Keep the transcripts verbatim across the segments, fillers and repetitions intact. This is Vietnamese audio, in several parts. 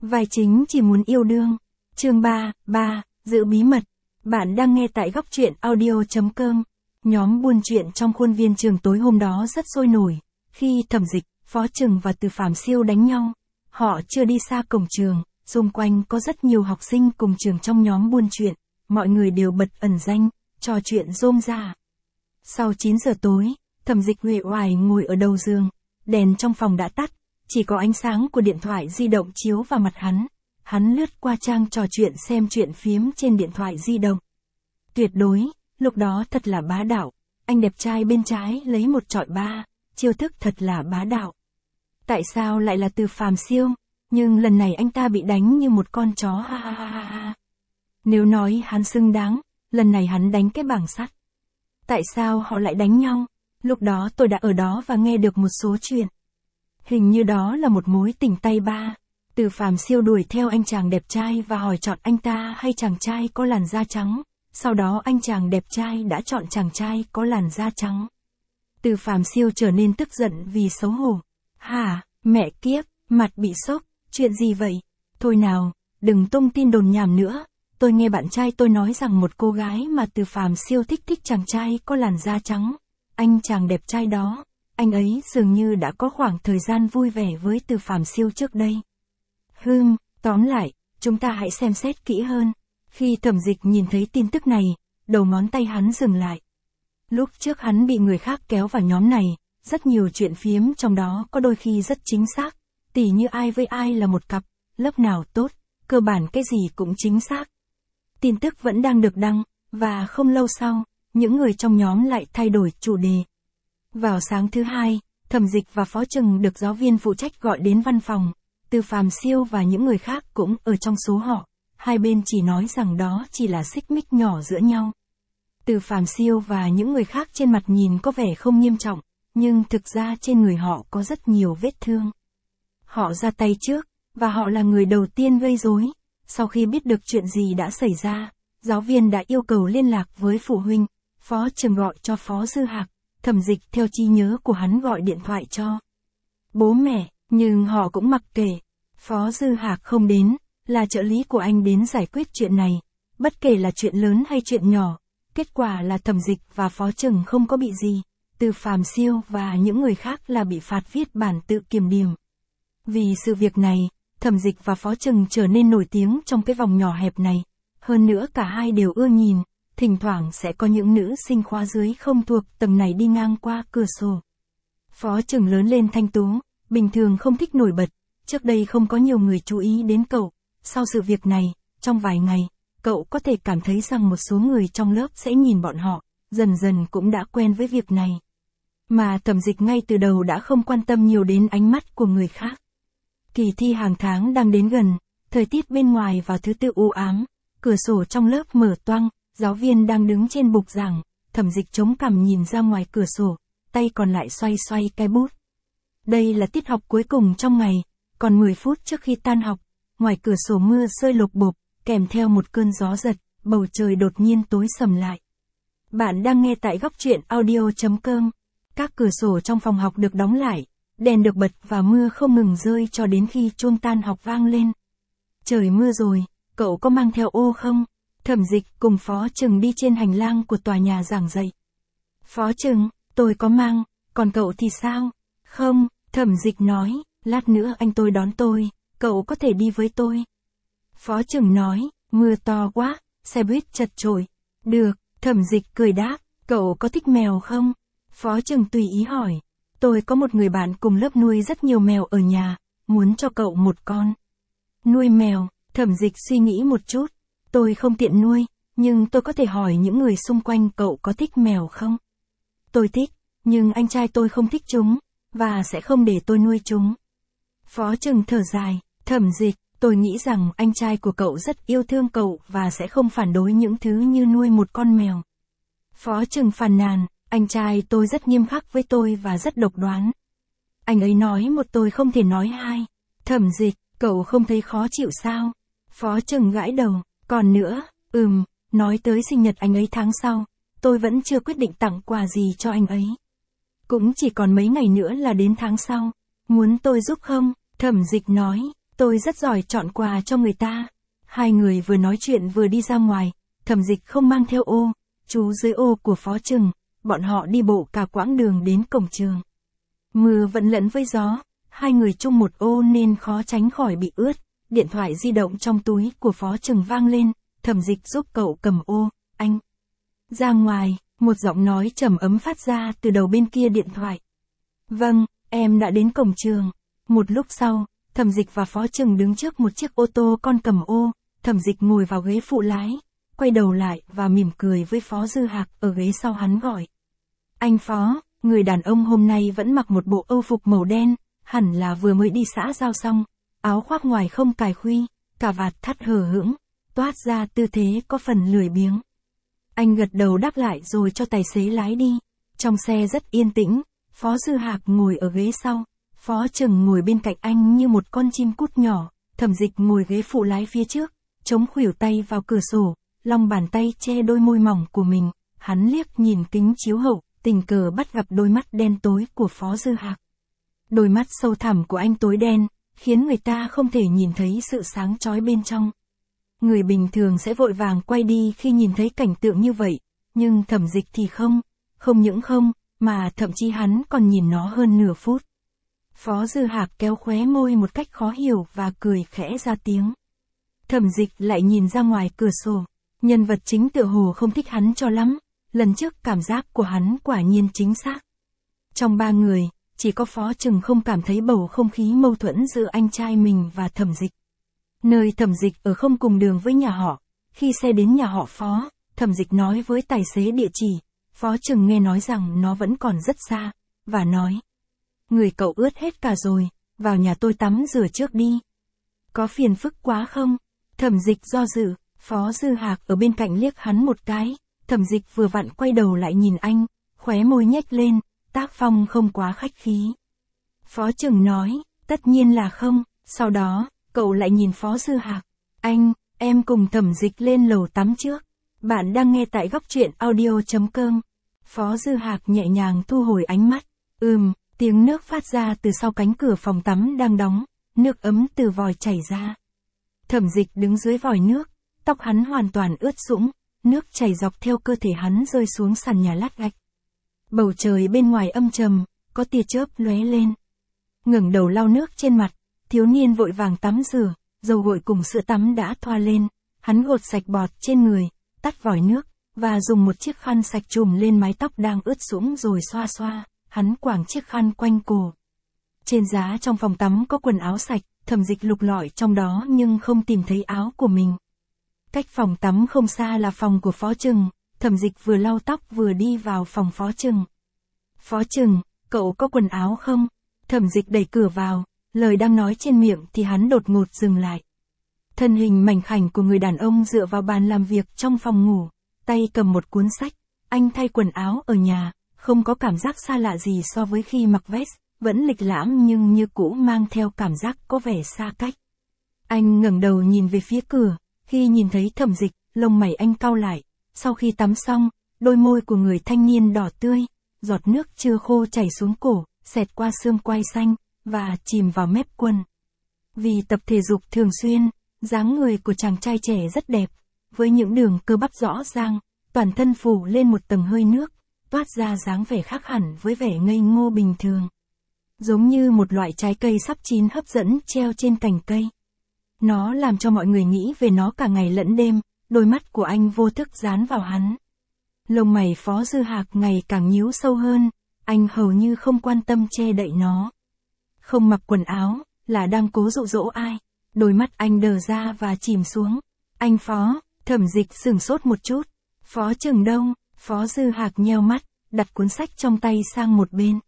Vai chính chỉ muốn yêu đương. Chương ba, ba, giữ bí mật. Bạn đang nghe tại góc truyện audio chấm com. Nhóm buôn chuyện trong khuôn viên trường tối hôm đó rất sôi nổi. Khi Thẩm Dịch, Phó Trừng và Từ Phàm Siêu đánh nhau, họ chưa đi xa cổng trường, xung quanh có rất nhiều học sinh cùng trường trong nhóm buôn chuyện, mọi người đều bật ẩn danh, trò chuyện rôm rả. Sau chín giờ tối, Thẩm Dịch uể oải ngồi ở đầu giường, đèn trong phòng đã tắt, chỉ có ánh sáng của điện thoại di động chiếu vào mặt hắn. Hắn lướt qua trang trò chuyện xem chuyện phiếm trên điện thoại di động. Tuyệt đối, lúc đó thật là bá đạo, anh đẹp trai bên trái lấy một chọi ba, chiêu thức thật là bá đạo. Tại sao lại là Từ Phàm Siêu, nhưng lần này anh ta bị đánh như một con chó ha ha ha ha. Nếu nói hắn xứng đáng, lần này hắn đánh cái bảng sắt. Tại sao họ lại đánh nhau? Lúc đó tôi đã ở đó và nghe được một số chuyện. Hình như đó là một mối tình tay ba. Từ Phàm Siêu đuổi theo anh chàng đẹp trai và hỏi chọn anh ta hay chàng trai có làn da trắng. Sau đó anh chàng đẹp trai đã chọn chàng trai có làn da trắng. Từ Phàm Siêu trở nên tức giận vì xấu hổ. Hả, mẹ kiếp, mặt bị sốc, chuyện gì vậy? Thôi nào, đừng tung tin đồn nhảm nữa. Tôi nghe bạn trai tôi nói rằng một cô gái mà Từ Phàm Siêu thích thích chàng trai có làn da trắng. Anh chàng đẹp trai đó, anh ấy dường như đã có khoảng thời gian vui vẻ với Từ Phàm Siêu trước đây. Hừm, tóm lại, chúng ta hãy xem xét kỹ hơn. Khi Thẩm Dịch nhìn thấy tin tức này, đầu ngón tay hắn dừng lại. Lúc trước hắn bị người khác kéo vào nhóm này, rất nhiều chuyện phiếm trong đó có đôi khi rất chính xác, tỉ như ai với ai là một cặp, lớp nào tốt, cơ bản cái gì cũng chính xác. Tin tức vẫn đang được đăng, và không lâu sau, những người trong nhóm lại thay đổi chủ đề. Vào sáng thứ hai, Thẩm Dịch và Phó Trừng được giáo viên phụ trách gọi đến văn phòng. Từ Phàm Siêu và những người khác cũng ở trong số họ. Hai bên chỉ nói rằng đó chỉ là xích mích nhỏ giữa nhau. Từ Phàm Siêu và những người khác trên mặt nhìn có vẻ không nghiêm trọng, nhưng thực ra trên người họ có rất nhiều vết thương. Họ ra tay trước, và họ là người đầu tiên gây rối. Sau khi biết được chuyện gì đã xảy ra, giáo viên đã yêu cầu liên lạc với phụ huynh. Phó Trừng gọi cho Phó Dư Hạc, Thẩm Dịch theo trí nhớ của hắn gọi điện thoại cho bố mẹ, nhưng họ cũng mặc kệ. Phó Dư Hạc không đến, là trợ lý của anh đến giải quyết chuyện này. Bất kể là chuyện lớn hay chuyện nhỏ, kết quả là Thẩm Dịch và Phó Trừng không có bị gì. Từ Phàm Siêu và những người khác là bị phạt viết bản tự kiểm điểm. Vì sự việc này, Thẩm Dịch và Phó Trừng trở nên nổi tiếng trong cái vòng nhỏ hẹp này. Hơn nữa cả hai đều ưa nhìn, thỉnh thoảng sẽ có những nữ sinh khóa dưới không thuộc tầng này đi ngang qua cửa sổ. Phó Trừng lớn lên thanh tú, bình thường không thích nổi bật, trước đây không có nhiều người chú ý đến cậu. Sau sự việc này, trong vài ngày, cậu có thể cảm thấy rằng một số người trong lớp sẽ nhìn bọn họ, dần dần cũng đã quen với việc này. Mà Thẩm Dịch ngay từ đầu đã không quan tâm nhiều đến ánh mắt của người khác. Kỳ thi hàng tháng đang đến gần, thời tiết bên ngoài vào thứ tư u ám, cửa sổ trong lớp mở toang, giáo viên đang đứng trên bục giảng, Thẩm Dịch chống cằm nhìn ra ngoài cửa sổ, tay còn lại xoay xoay cái bút. Đây là tiết học cuối cùng trong ngày, còn mười phút trước khi tan học, ngoài cửa sổ mưa rơi lộp bộp, kèm theo một cơn gió giật, bầu trời đột nhiên tối sầm lại. Bạn đang nghe tại góc truyện audio chấm com. Các cửa sổ trong phòng học được đóng lại, đèn được bật và mưa không ngừng rơi cho đến khi chuông tan học vang lên. Trời mưa rồi, cậu có mang theo ô không? Thẩm Dịch cùng Phó Trừng đi trên hành lang của tòa nhà giảng dạy. Phó Trừng, tôi có mang, còn cậu thì sao? Không, Thẩm Dịch nói, lát nữa anh tôi đón tôi, cậu có thể đi với tôi. Phó Trừng nói, mưa to quá, xe buýt chật chội. Được, Thẩm Dịch cười đáp, cậu có thích mèo không? Phó Trừng tùy ý hỏi, tôi có một người bạn cùng lớp nuôi rất nhiều mèo ở nhà, muốn cho cậu một con. Nuôi mèo, Thẩm Dịch suy nghĩ một chút, tôi không tiện nuôi, nhưng tôi có thể hỏi những người xung quanh cậu có thích mèo không? Tôi thích, nhưng anh trai tôi không thích chúng, và sẽ không để tôi nuôi chúng. Phó Trừng thở dài, Thẩm Dịch, tôi nghĩ rằng anh trai của cậu rất yêu thương cậu và sẽ không phản đối những thứ như nuôi một con mèo. Phó Trừng phàn nàn, anh trai tôi rất nghiêm khắc với tôi và rất độc đoán. Anh ấy nói một tôi không thể nói hai. Thẩm Dịch, cậu không thấy khó chịu sao? Phó Trừng gãi đầu, còn nữa, ừm, nói tới sinh nhật anh ấy tháng sau, tôi vẫn chưa quyết định tặng quà gì cho anh ấy. Cũng chỉ còn mấy ngày nữa là đến tháng sau, muốn tôi giúp không? Thẩm Dịch nói, Tôi rất giỏi chọn quà cho người ta. Hai người vừa nói chuyện vừa đi ra ngoài, Thẩm Dịch không mang theo ô, chú dưới ô của Phó Trừng, bọn họ đi bộ cả quãng đường đến cổng trường. Mưa vẫn lẫn với gió, hai người chung một ô nên khó tránh khỏi bị ướt, điện thoại di động trong túi của Phó Trừng vang lên, Thẩm Dịch giúp cậu cầm ô, anh. Ra ngoài, một giọng nói trầm ấm phát ra từ đầu bên kia điện thoại. Vâng, em đã đến cổng trường. Một lúc sau, Thẩm Dịch và Phó Trừng đứng trước một chiếc ô tô con cầm ô, Thẩm Dịch ngồi vào ghế phụ lái, quay đầu lại và mỉm cười với Phó Dư Hạc ở ghế sau hắn gọi. Anh Phó, người đàn ông hôm nay vẫn mặc một bộ âu phục màu đen, hẳn là vừa mới đi xã giao xong, áo khoác ngoài không cài khuy, cà vạt thắt hở hững, toát ra tư thế có phần lười biếng. Anh gật đầu đáp lại rồi cho tài xế lái đi. Trong xe rất yên tĩnh, Phó Dư Hạc ngồi ở ghế sau, Phó Trừng ngồi bên cạnh anh như một con chim cút nhỏ, Thẩm Dịch ngồi ghế phụ lái phía trước, chống khuỷu tay vào cửa sổ, lòng bàn tay che đôi môi mỏng của mình, hắn liếc nhìn kính chiếu hậu, tình cờ bắt gặp đôi mắt đen tối của Phó Dư Hạc. Đôi mắt sâu thẳm của anh tối đen, khiến người ta không thể nhìn thấy sự sáng chói bên trong. Người bình thường sẽ vội vàng quay đi khi nhìn thấy cảnh tượng như vậy, nhưng Thẩm Dịch thì không, không những không, mà thậm chí hắn còn nhìn nó hơn nửa phút. Phó Dư Hạc kéo khóe môi một cách khó hiểu và cười khẽ ra tiếng. Thẩm Dịch lại nhìn ra ngoài cửa sổ, nhân vật chính tựa hồ không thích hắn cho lắm, lần trước cảm giác của hắn quả nhiên chính xác. Trong ba người, chỉ có Phó Trừng không cảm thấy bầu không khí mâu thuẫn giữa anh trai mình và Thẩm Dịch. Nơi Thẩm Dịch ở không cùng đường với nhà họ, khi xe đến nhà họ Phó, Thẩm Dịch nói với tài xế địa chỉ, Phó Trừng nghe nói rằng nó vẫn còn rất xa, và nói. Người cậu ướt hết cả rồi, vào nhà tôi tắm rửa trước đi. Có phiền phức quá không? Thẩm Dịch do dự, Phó Dư Hạc ở bên cạnh liếc hắn một cái, Thẩm Dịch vừa vặn quay đầu lại nhìn anh, khóe môi nhếch lên, tác phong không quá khách khí. Phó Trừng nói, tất nhiên là không, sau đó, cậu lại nhìn Phó Dư Hạc. Anh, em cùng Thẩm Dịch lên lầu tắm trước. Bạn đang nghe tại góc truyện audio chấm com. Phó Dư Hạc nhẹ nhàng thu hồi ánh mắt. Ừm, tiếng nước phát ra từ sau cánh cửa phòng tắm đang đóng, nước ấm từ vòi chảy ra. Thẩm Dịch đứng dưới vòi nước, tóc hắn hoàn toàn ướt sũng, nước chảy dọc theo cơ thể hắn rơi xuống sàn nhà lát gạch. Bầu trời bên ngoài âm trầm, có tia chớp lóe lên. Ngẩng đầu lau nước trên mặt, thiếu niên vội vàng tắm rửa, dầu gội cùng sữa tắm đã thoa lên, hắn gột sạch bọt trên người, tắt vòi nước, và dùng một chiếc khăn sạch trùm lên mái tóc đang ướt sũng rồi xoa xoa, hắn quàng chiếc khăn quanh cổ. Trên giá trong phòng tắm có quần áo sạch, Thẩm Dịch lục lọi trong đó nhưng không tìm thấy áo của mình. Cách phòng tắm không xa là phòng của Phó Trừng, Thẩm Dịch vừa lau tóc vừa đi vào phòng Phó Trừng. Phó Trừng, cậu có quần áo không? Thẩm Dịch đẩy cửa vào, lời đang nói trên miệng thì hắn đột ngột dừng lại. Thân hình mảnh khảnh của người đàn ông dựa vào bàn làm việc trong phòng ngủ, tay cầm một cuốn sách, anh thay quần áo ở nhà, không có cảm giác xa lạ gì so với khi mặc vest, vẫn lịch lãm nhưng như cũ mang theo cảm giác có vẻ xa cách. Anh ngẩng đầu nhìn về phía cửa, khi nhìn thấy Thẩm Dịch, lông mày anh cau lại, sau khi tắm xong, đôi môi của người thanh niên đỏ tươi, giọt nước chưa khô chảy xuống cổ, xẹt qua xương quai xanh, và chìm vào mép quần. Vì tập thể dục thường xuyên, dáng người của chàng trai trẻ rất đẹp, với những đường cơ bắp rõ ràng, toàn thân phủ lên một tầng hơi nước, toát ra dáng vẻ khác hẳn với vẻ ngây ngô bình thường. Giống như một loại trái cây sắp chín hấp dẫn treo trên cành cây. Nó làm cho mọi người nghĩ về nó cả ngày lẫn đêm, đôi mắt của anh vô thức dán vào hắn. Lông mày Phó Dư Hạc ngày càng nhíu sâu hơn, anh hầu như không quan tâm che đậy nó. Không mặc quần áo, là đang cố dụ dỗ ai. Đôi mắt anh đờ ra và chìm xuống. Anh Phó, Thẩm Dịch sửng sốt một chút. Phó Trừng đâu? Phó Dư Hạc nheo mắt, đặt cuốn sách trong tay sang một bên.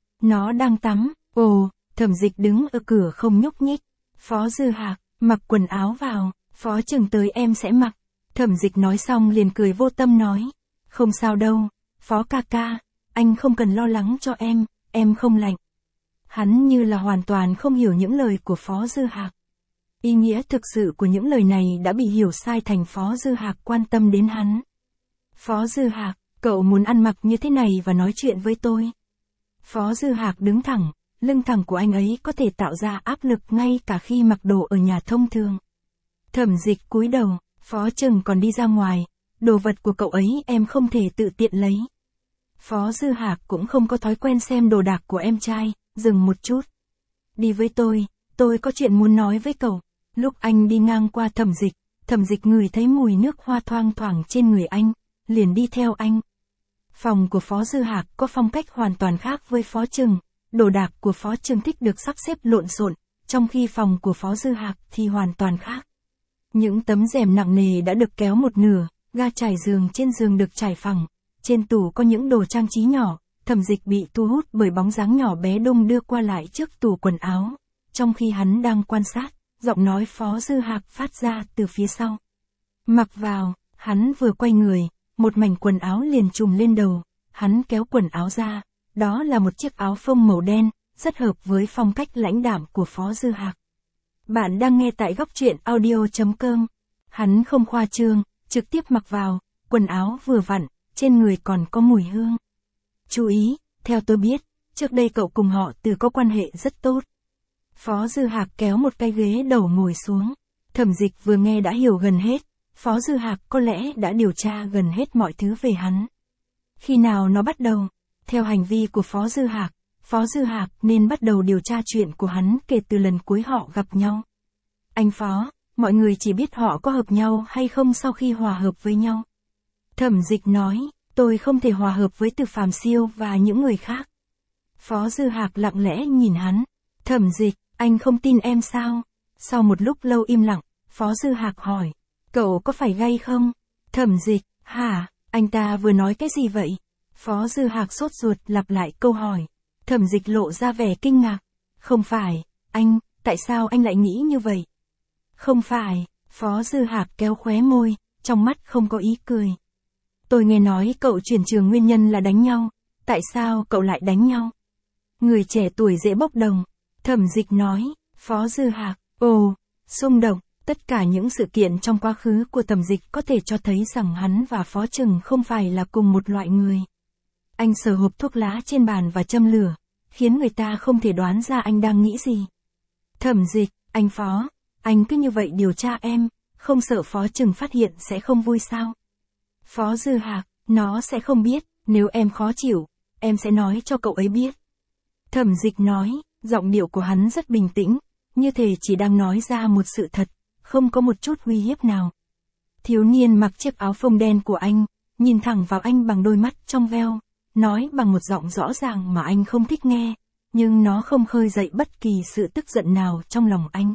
Nó đang tắm. Ồ, Thẩm Dịch đứng ở cửa không nhúc nhích. Phó Dư Hạc, mặc quần áo vào, Phó Trừng tới em sẽ mặc. Thẩm Dịch nói xong liền cười vô tâm nói. Không sao đâu, Phó ca ca, anh không cần lo lắng cho em, em không lạnh. Hắn như là hoàn toàn không hiểu những lời của Phó Dư Hạc. Ý nghĩa thực sự của những lời này đã bị hiểu sai thành Phó Dư Hạc quan tâm đến hắn. Phó Dư Hạc, cậu muốn ăn mặc như thế này và nói chuyện với tôi. Phó Dư Hạc đứng thẳng, lưng thẳng của anh ấy có thể tạo ra áp lực ngay cả khi mặc đồ ở nhà thông thường. Thẩm Dịch cúi đầu, Phó Trừng còn đi ra ngoài, đồ vật của cậu ấy em không thể tự tiện lấy. Phó Dư Hạc cũng không có thói quen xem đồ đạc của em trai, dừng một chút. Đi với tôi, tôi có chuyện muốn nói với cậu. Lúc anh đi ngang qua Thẩm Dịch, Thẩm Dịch ngửi thấy mùi nước hoa thoang thoảng trên người anh, liền đi theo anh. Phòng của Phó Dư Hạc có phong cách hoàn toàn khác với Phó Trừng, đồ đạc của Phó Trừng thích được sắp xếp lộn xộn, trong khi phòng của Phó Dư Hạc thì hoàn toàn khác. Những tấm rèm nặng nề đã được kéo một nửa, ga trải giường trên giường được trải phẳng, trên tủ có những đồ trang trí nhỏ. Thẩm Dịch bị thu hút bởi bóng dáng nhỏ bé đung đưa qua lại trước tủ quần áo, trong khi hắn đang quan sát, giọng nói Phó Dư Hạc phát ra từ phía sau. Mặc vào, hắn vừa quay người, một mảnh quần áo liền trùm lên đầu, hắn kéo quần áo ra, đó là một chiếc áo phông màu đen, rất hợp với phong cách lãnh đạm của Phó Dư Hạc. Bạn đang nghe tại góc truyện audio chấm com. Hắn không khoa trương, trực tiếp mặc vào, quần áo vừa vặn, trên người còn có mùi hương. Chú ý, theo tôi biết, trước đây cậu cùng họ Từ có quan hệ rất tốt. Phó Dư Hạc kéo một cái ghế đầu ngồi xuống. Thẩm Dịch vừa nghe đã hiểu gần hết, Phó Dư Hạc có lẽ đã điều tra gần hết mọi thứ về hắn. Khi nào nó bắt đầu? Theo hành vi của Phó Dư Hạc, Phó Dư Hạc nên bắt đầu điều tra chuyện của hắn kể từ lần cuối họ gặp nhau. Anh Phó, mọi người chỉ biết họ có hợp nhau hay không sau khi hòa hợp với nhau. Thẩm Dịch nói, tôi không thể hòa hợp với Từ Phàm Siêu và những người khác. Phó Dư Hạc lặng lẽ nhìn hắn. Thẩm Dịch, anh không tin em sao? Sau một lúc lâu im lặng, Phó Dư Hạc hỏi, cậu có phải gay không? Thẩm Dịch, hả, anh ta vừa nói cái gì vậy? Phó Dư Hạc sốt ruột lặp lại câu hỏi. Thẩm Dịch lộ ra vẻ kinh ngạc. Không phải, anh, tại sao anh lại nghĩ như vậy? Không phải, Phó Dư Hạc kéo khóe môi, trong mắt không có ý cười. Tôi nghe nói cậu chuyển trường nguyên nhân là đánh nhau, tại sao cậu lại đánh nhau? Người trẻ tuổi dễ bốc đồng. Thẩm Dịch nói, Phó Dư Hạc, ồ, xung động, tất cả những sự kiện trong quá khứ của Thẩm Dịch có thể cho thấy rằng hắn và Phó Trừng không phải là cùng một loại người. Anh sờ hộp thuốc lá trên bàn và châm lửa, khiến người ta không thể đoán ra anh đang nghĩ gì. Thẩm Dịch, anh Phó, anh cứ như vậy điều tra em, không sợ Phó Trừng phát hiện sẽ không vui sao? Phó Dư Hạc, nó sẽ không biết, nếu em khó chịu, em sẽ nói cho cậu ấy biết. Thẩm Dịch nói, giọng điệu của hắn rất bình tĩnh, như thể chỉ đang nói ra một sự thật, không có một chút uy hiếp nào. Thiếu niên mặc chiếc áo phông đen của anh, nhìn thẳng vào anh bằng đôi mắt trong veo, nói bằng một giọng rõ ràng mà anh không thích nghe, nhưng nó không khơi dậy bất kỳ sự tức giận nào trong lòng anh.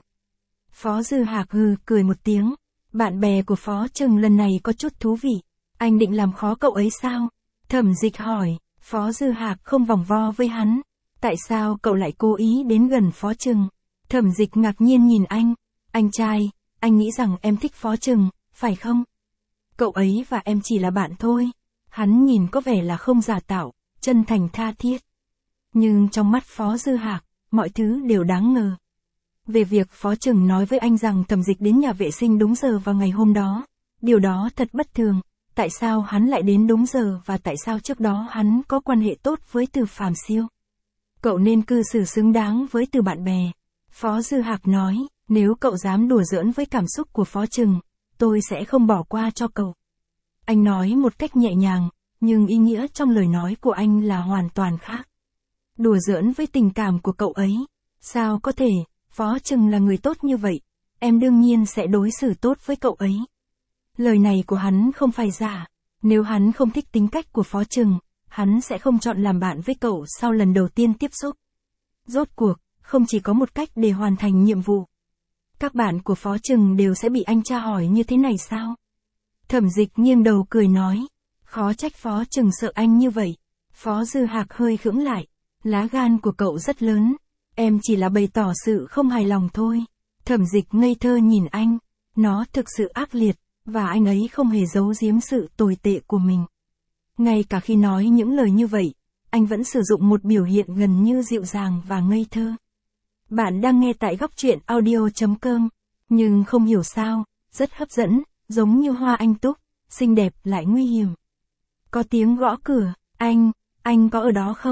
Phó Dư Hạc hừ cười một tiếng, bạn bè của Phó Trừng lần này có chút thú vị, anh định làm khó cậu ấy sao? Thẩm Dịch hỏi, Phó Dư Hạc không vòng vo với hắn, tại sao cậu lại cố ý đến gần Phó Trừng? Thẩm Dịch ngạc nhiên nhìn anh, anh trai, anh nghĩ rằng em thích Phó Trừng, phải không? Cậu ấy và em chỉ là bạn thôi. Hắn nhìn có vẻ là không giả tạo, chân thành tha thiết. Nhưng trong mắt Phó Dư Hạc, mọi thứ đều đáng ngờ. Về việc Phó Trừng nói với anh rằng Thẩm Dịch đến nhà vệ sinh đúng giờ vào ngày hôm đó, điều đó thật bất thường. Tại sao hắn lại đến đúng giờ và tại sao trước đó hắn có quan hệ tốt với Từ Phàm Siêu? Cậu nên cư xử xứng đáng với Từ bạn bè. Phó Dư Hạc nói, nếu cậu dám đùa giỡn với cảm xúc của Phó Trừng, tôi sẽ không bỏ qua cho cậu. Anh nói một cách nhẹ nhàng, nhưng ý nghĩa trong lời nói của anh là hoàn toàn khác. Đùa giỡn với tình cảm của cậu ấy. Sao có thể, Phó Trừng là người tốt như vậy, em đương nhiên sẽ đối xử tốt với cậu ấy. Lời này của hắn không phải giả, nếu hắn không thích tính cách của Phó Trừng, hắn sẽ không chọn làm bạn với cậu sau lần đầu tiên tiếp xúc. Rốt cuộc, không chỉ có một cách để hoàn thành nhiệm vụ. Các bạn của Phó Trừng đều sẽ bị anh tra hỏi như thế này sao? Thẩm Dịch nghiêng đầu cười nói, khó trách Phó Trừng sợ anh như vậy. Phó Dư Hạc hơi khựng lại, lá gan của cậu rất lớn, em chỉ là bày tỏ sự không hài lòng thôi. Thẩm Dịch ngây thơ nhìn anh, nó thực sự ác liệt, và anh ấy không hề giấu giếm sự tồi tệ của mình. Ngay cả khi nói những lời như vậy, anh vẫn sử dụng một biểu hiện gần như dịu dàng và ngây thơ. Bạn đang nghe tại góc truyện audio chấm com, nhưng không hiểu sao, rất hấp dẫn, giống như hoa anh túc, xinh đẹp lại nguy hiểm. Có tiếng gõ cửa, anh, anh có ở đó không?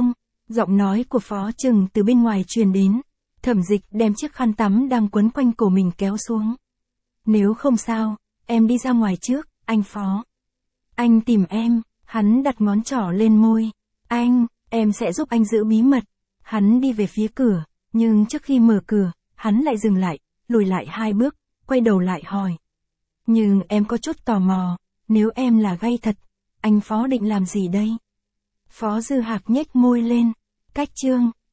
Giọng nói của Phó Trừng từ bên ngoài truyền đến. Thẩm Dịch đem chiếc khăn tắm đang quấn quanh cổ mình kéo xuống. Nếu không sao, em đi ra ngoài trước, anh Phó. Anh tìm em, hắn đặt ngón trỏ lên môi. Anh, em sẽ giúp anh giữ bí mật. Hắn đi về phía cửa, nhưng trước khi mở cửa, hắn lại dừng lại, lùi lại hai bước, quay đầu lại hỏi. Nhưng em có chút tò mò, nếu em là gay thật, anh Phó định làm gì đây? Phó Dư Hạc nhếch môi lên. Cách Trương,